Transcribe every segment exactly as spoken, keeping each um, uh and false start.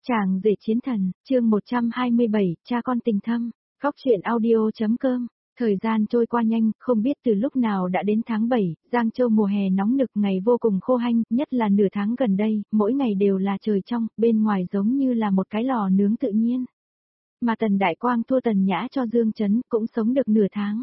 Chàng rể chiến thần, chương một trăm hai mươi bảy, cha con tình thâm, Khóc Chuyện audio.com. Thời gian trôi qua nhanh, không biết từ lúc nào đã đến tháng bảy, Giang Châu mùa hè nóng nực, ngày vô cùng khô hanh, nhất là nửa tháng gần đây, mỗi ngày đều là trời trong, bên ngoài giống như là một cái lò nướng tự nhiên. Mà Tần Đại Quang thua Tần Nhã cho Dương Chấn cũng sống được nửa tháng.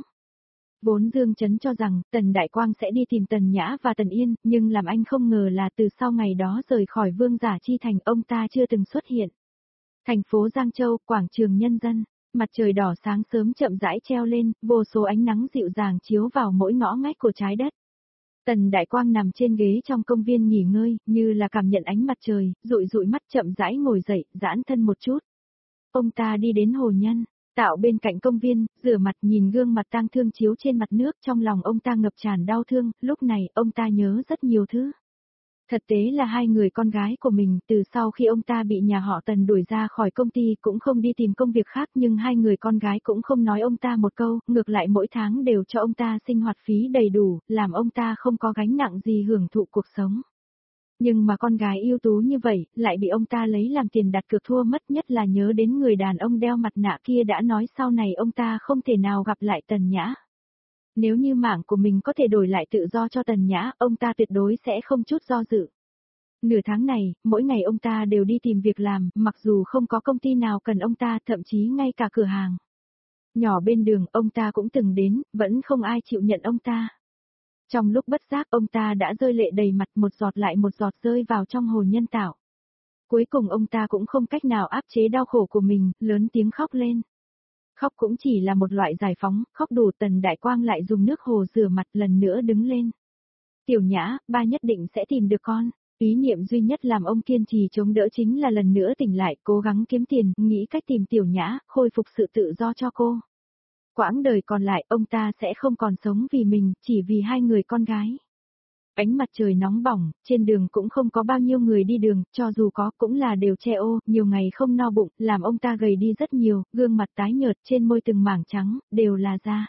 Vốn Dương Chấn cho rằng Tần Đại Quang sẽ đi tìm Tần Nhã và Tần Yên, nhưng làm anh không ngờ là từ sau ngày đó rời khỏi Vương Giả Chi Thành ông ta chưa từng xuất hiện. Thành phố Giang Châu, quảng trường nhân dân, mặt trời đỏ sáng sớm chậm rãi treo lên, vô số ánh nắng dịu dàng chiếu vào mỗi ngõ ngách của trái đất. Tần Đại Quang nằm trên ghế trong công viên nghỉ ngơi, như là cảm nhận ánh mặt trời, dụi dụi mắt chậm rãi ngồi dậy, giãn thân một chút. Ông ta đi đến hồ nhân tạo bên cạnh công viên, rửa mặt nhìn gương mặt tang thương chiếu trên mặt nước, trong lòng ông ta ngập tràn đau thương, lúc này ông ta nhớ rất nhiều thứ. Thật tế là hai người con gái của mình, từ sau khi ông ta bị nhà họ Tần đuổi ra khỏi công ty cũng không đi tìm công việc khác, nhưng hai người con gái cũng không nói ông ta một câu, ngược lại mỗi tháng đều cho ông ta sinh hoạt phí đầy đủ, làm ông ta không có gánh nặng gì hưởng thụ cuộc sống. Nhưng mà con gái ưu tú như vậy, lại bị ông ta lấy làm tiền đặt cược thua mất, nhất là nhớ đến người đàn ông đeo mặt nạ kia đã nói sau này ông ta không thể nào gặp lại Tần Nhã. Nếu như mạng của mình có thể đổi lại tự do cho Tần Nhã, ông ta tuyệt đối sẽ không chút do dự. Nửa tháng này, mỗi ngày ông ta đều đi tìm việc làm, mặc dù không có công ty nào cần ông ta, thậm chí ngay cả cửa hàng nhỏ bên đường ông ta cũng từng đến, vẫn không ai chịu nhận ông ta. Trong lúc bất giác ông ta đã rơi lệ đầy mặt, một giọt lại một giọt rơi vào trong hồ nhân tạo. Cuối cùng ông ta cũng không cách nào áp chế đau khổ của mình, lớn tiếng khóc lên. Khóc cũng chỉ là một loại giải phóng, khóc đủ Tần Đại Quang lại dùng nước hồ rửa mặt lần nữa đứng lên. Tiểu Nhã, ba nhất định sẽ tìm được con. Ý niệm duy nhất làm ông kiên trì chống đỡ chính là lần nữa tỉnh lại, cố gắng kiếm tiền, nghĩ cách tìm Tiểu Nhã, khôi phục sự tự do cho cô. Quãng đời còn lại ông ta sẽ không còn sống vì mình, chỉ vì hai người con gái. Ánh mặt trời nóng bỏng, trên đường cũng không có bao nhiêu người đi đường, cho dù có cũng là đều che ô, nhiều ngày không no bụng, làm ông ta gầy đi rất nhiều, gương mặt tái nhợt, trên môi từng mảng trắng, đều là da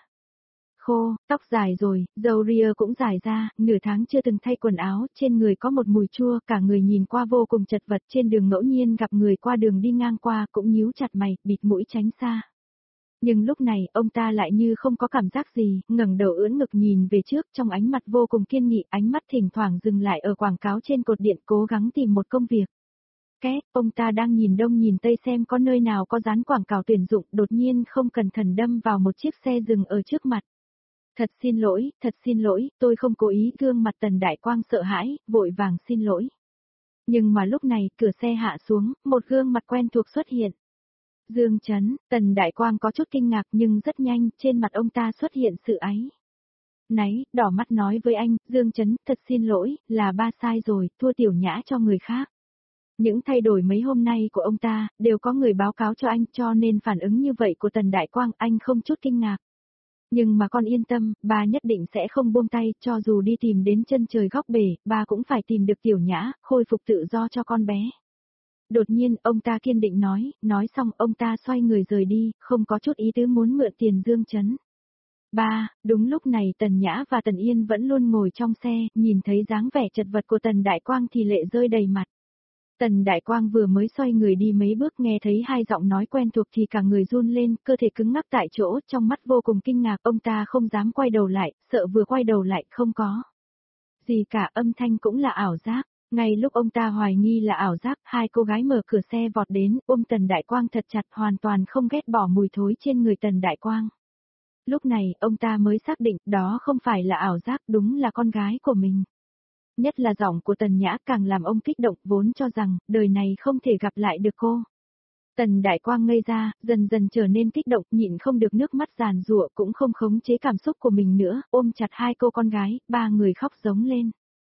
khô, tóc dài rồi, râu ria cũng dài ra, nửa tháng chưa từng thay quần áo, trên người có một mùi chua, cả người nhìn qua vô cùng chật vật, trên đường ngẫu nhiên gặp người qua đường đi ngang qua cũng nhíu chặt mày, bịt mũi tránh xa. Nhưng lúc này, ông ta lại như không có cảm giác gì, ngẩng đầu ưỡn ngực nhìn về trước, trong ánh mặt vô cùng kiên nghị, ánh mắt thỉnh thoảng dừng lại ở quảng cáo trên cột điện, cố gắng tìm một công việc. Két, ông ta đang nhìn đông nhìn tây xem có nơi nào có dán quảng cáo tuyển dụng, đột nhiên không cẩn thận đâm vào một chiếc xe dừng ở trước mặt. Thật xin lỗi, thật xin lỗi, tôi không cố ý, gương mặt Tần Đại Quang sợ hãi, vội vàng xin lỗi. Nhưng mà lúc này, cửa xe hạ xuống, một gương mặt quen thuộc xuất hiện. Dương Chấn, Tần Đại Quang có chút kinh ngạc nhưng rất nhanh, trên mặt ông ta xuất hiện sự áy náy, đỏ mắt nói với anh, Dương Chấn, thật xin lỗi, là ba sai rồi, thua Tiểu Nhã cho người khác. Những thay đổi mấy hôm nay của ông ta, đều có người báo cáo cho anh, cho nên phản ứng như vậy của Tần Đại Quang anh không chút kinh ngạc. Nhưng mà con yên tâm, ba nhất định sẽ không buông tay, cho dù đi tìm đến chân trời góc bể, ba cũng phải tìm được Tiểu Nhã, khôi phục tự do cho con bé. Đột nhiên, ông ta kiên định nói, nói xong ông ta xoay người rời đi, không có chút ý tứ muốn mượn tiền Dương Chấn. Ba, đúng lúc này Tần Nhã và Tần Yên vẫn luôn ngồi trong xe, nhìn thấy dáng vẻ chật vật của Tần Đại Quang thì lệ rơi đầy mặt. Tần Đại Quang vừa mới xoay người đi mấy bước nghe thấy hai giọng nói quen thuộc thì cả người run lên, cơ thể cứng ngắc tại chỗ, trong mắt vô cùng kinh ngạc, ông ta không dám quay đầu lại, sợ vừa quay đầu lại không có gì cả, âm thanh cũng là ảo giác. Ngay lúc ông ta hoài nghi là ảo giác, hai cô gái mở cửa xe vọt đến, ôm Tần Đại Quang thật chặt, hoàn toàn không ghét bỏ mùi thối trên người Tần Đại Quang. Lúc này, ông ta mới xác định, đó không phải là ảo giác, đúng là con gái của mình. Nhất là giọng của Tần Nhã càng làm ông kích động, vốn cho rằng, đời này không thể gặp lại được cô. Tần Đại Quang ngây ra, dần dần trở nên kích động, nhịn không được nước mắt giàn giụa, cũng không khống chế cảm xúc của mình nữa, ôm chặt hai cô con gái, ba người khóc giống lên.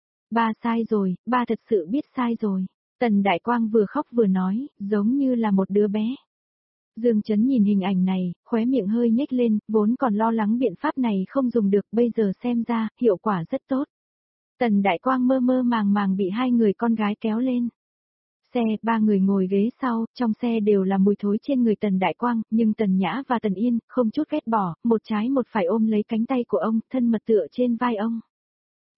Ba sai rồi, ba thật sự biết sai rồi. Tần Đại Quang vừa khóc vừa nói, giống như là một đứa bé. Dương Chấn nhìn hình ảnh này, khóe miệng hơi nhếch lên, vốn còn lo lắng biện pháp này không dùng được, bây giờ xem ra, hiệu quả rất tốt. Tần Đại Quang mơ mơ màng màng bị hai người con gái kéo lên xe, ba người ngồi ghế sau, trong xe đều là mùi thối trên người Tần Đại Quang, nhưng Tần Nhã và Tần Yên, không chút ghét bỏ, một trái một phải ôm lấy cánh tay của ông, thân mật tựa trên vai ông.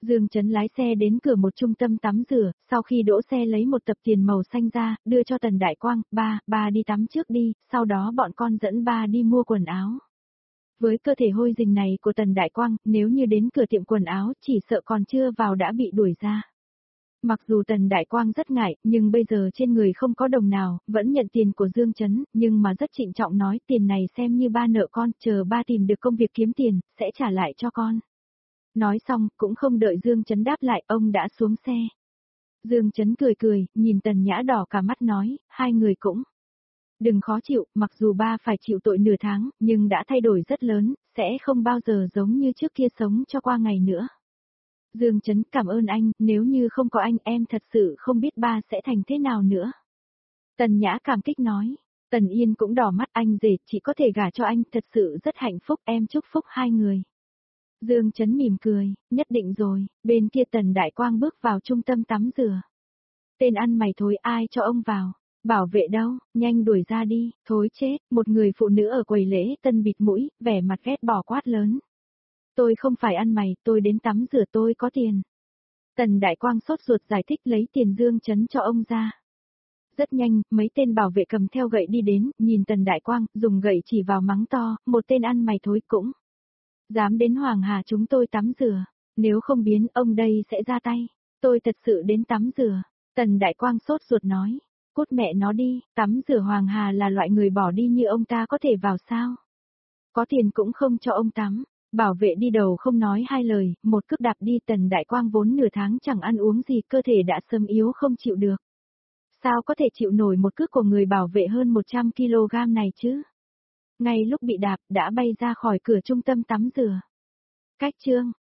Dương Chấn lái xe đến cửa một trung tâm tắm rửa, sau khi đỗ xe lấy một tập tiền màu xanh ra, đưa cho Tần Đại Quang, ba, ba đi tắm trước đi, sau đó bọn con dẫn ba đi mua quần áo. Với cơ thể hôi rình này của Tần Đại Quang, nếu như đến cửa tiệm quần áo chỉ sợ còn chưa vào đã bị đuổi ra. Mặc dù Tần Đại Quang rất ngại, nhưng bây giờ trên người không có đồng nào, vẫn nhận tiền của Dương Chấn, nhưng mà rất trịnh trọng nói tiền này xem như ba nợ con, chờ ba tìm được công việc kiếm tiền, sẽ trả lại cho con. Nói xong, cũng không đợi Dương Chấn đáp lại, ông đã xuống xe. Dương Chấn cười cười, nhìn Tần Nhã đỏ cả mắt nói, hai người cũng đừng khó chịu, mặc dù ba phải chịu tội nửa tháng, nhưng đã thay đổi rất lớn, sẽ không bao giờ giống như trước kia sống cho qua ngày nữa. Dương Chấn cảm ơn anh, nếu như không có anh em thật sự không biết ba sẽ thành thế nào nữa. Tần Nhã cảm kích nói, Tần Yên cũng đỏ mắt, anh rể chỉ có thể gả cho anh, thật sự rất hạnh phúc, em chúc phúc hai người. Dương Chấn mỉm cười, nhất định rồi, bên kia Tần Đại Quang bước vào trung tâm tắm rửa. Tên ăn mày thối, ai cho ông vào? Bảo vệ đâu, nhanh đuổi ra đi, thối chết, một người phụ nữ ở quầy lễ tân bịt mũi, vẻ mặt ghét bỏ quát lớn. Tôi không phải ăn mày, tôi đến tắm rửa, tôi có tiền. Tần Đại Quang sốt ruột giải thích lấy tiền Dương Chấn cho ông ra. Rất nhanh, mấy tên bảo vệ cầm theo gậy đi đến, nhìn Tần Đại Quang, dùng gậy chỉ vào mắng to, một tên ăn mày thối cũng dám đến Hoàng Hà chúng tôi tắm rửa, nếu không biến ông đây sẽ ra tay, tôi thật sự đến tắm rửa. Tần Đại Quang sốt ruột nói, cút mẹ nó đi, tắm rửa Hoàng Hà là loại người bỏ đi như ông ta có thể vào sao? Có tiền cũng không cho ông tắm. Bảo vệ đi đầu không nói hai lời, một cước đạp đi. Tần Đại Quang vốn nửa tháng chẳng ăn uống gì, cơ thể đã sớm yếu không chịu được. Sao có thể chịu nổi một cước của người bảo vệ hơn một trăm ki lô gam này chứ? Ngay lúc bị đạp, đã bay ra khỏi cửa trung tâm tắm rửa. Cách chương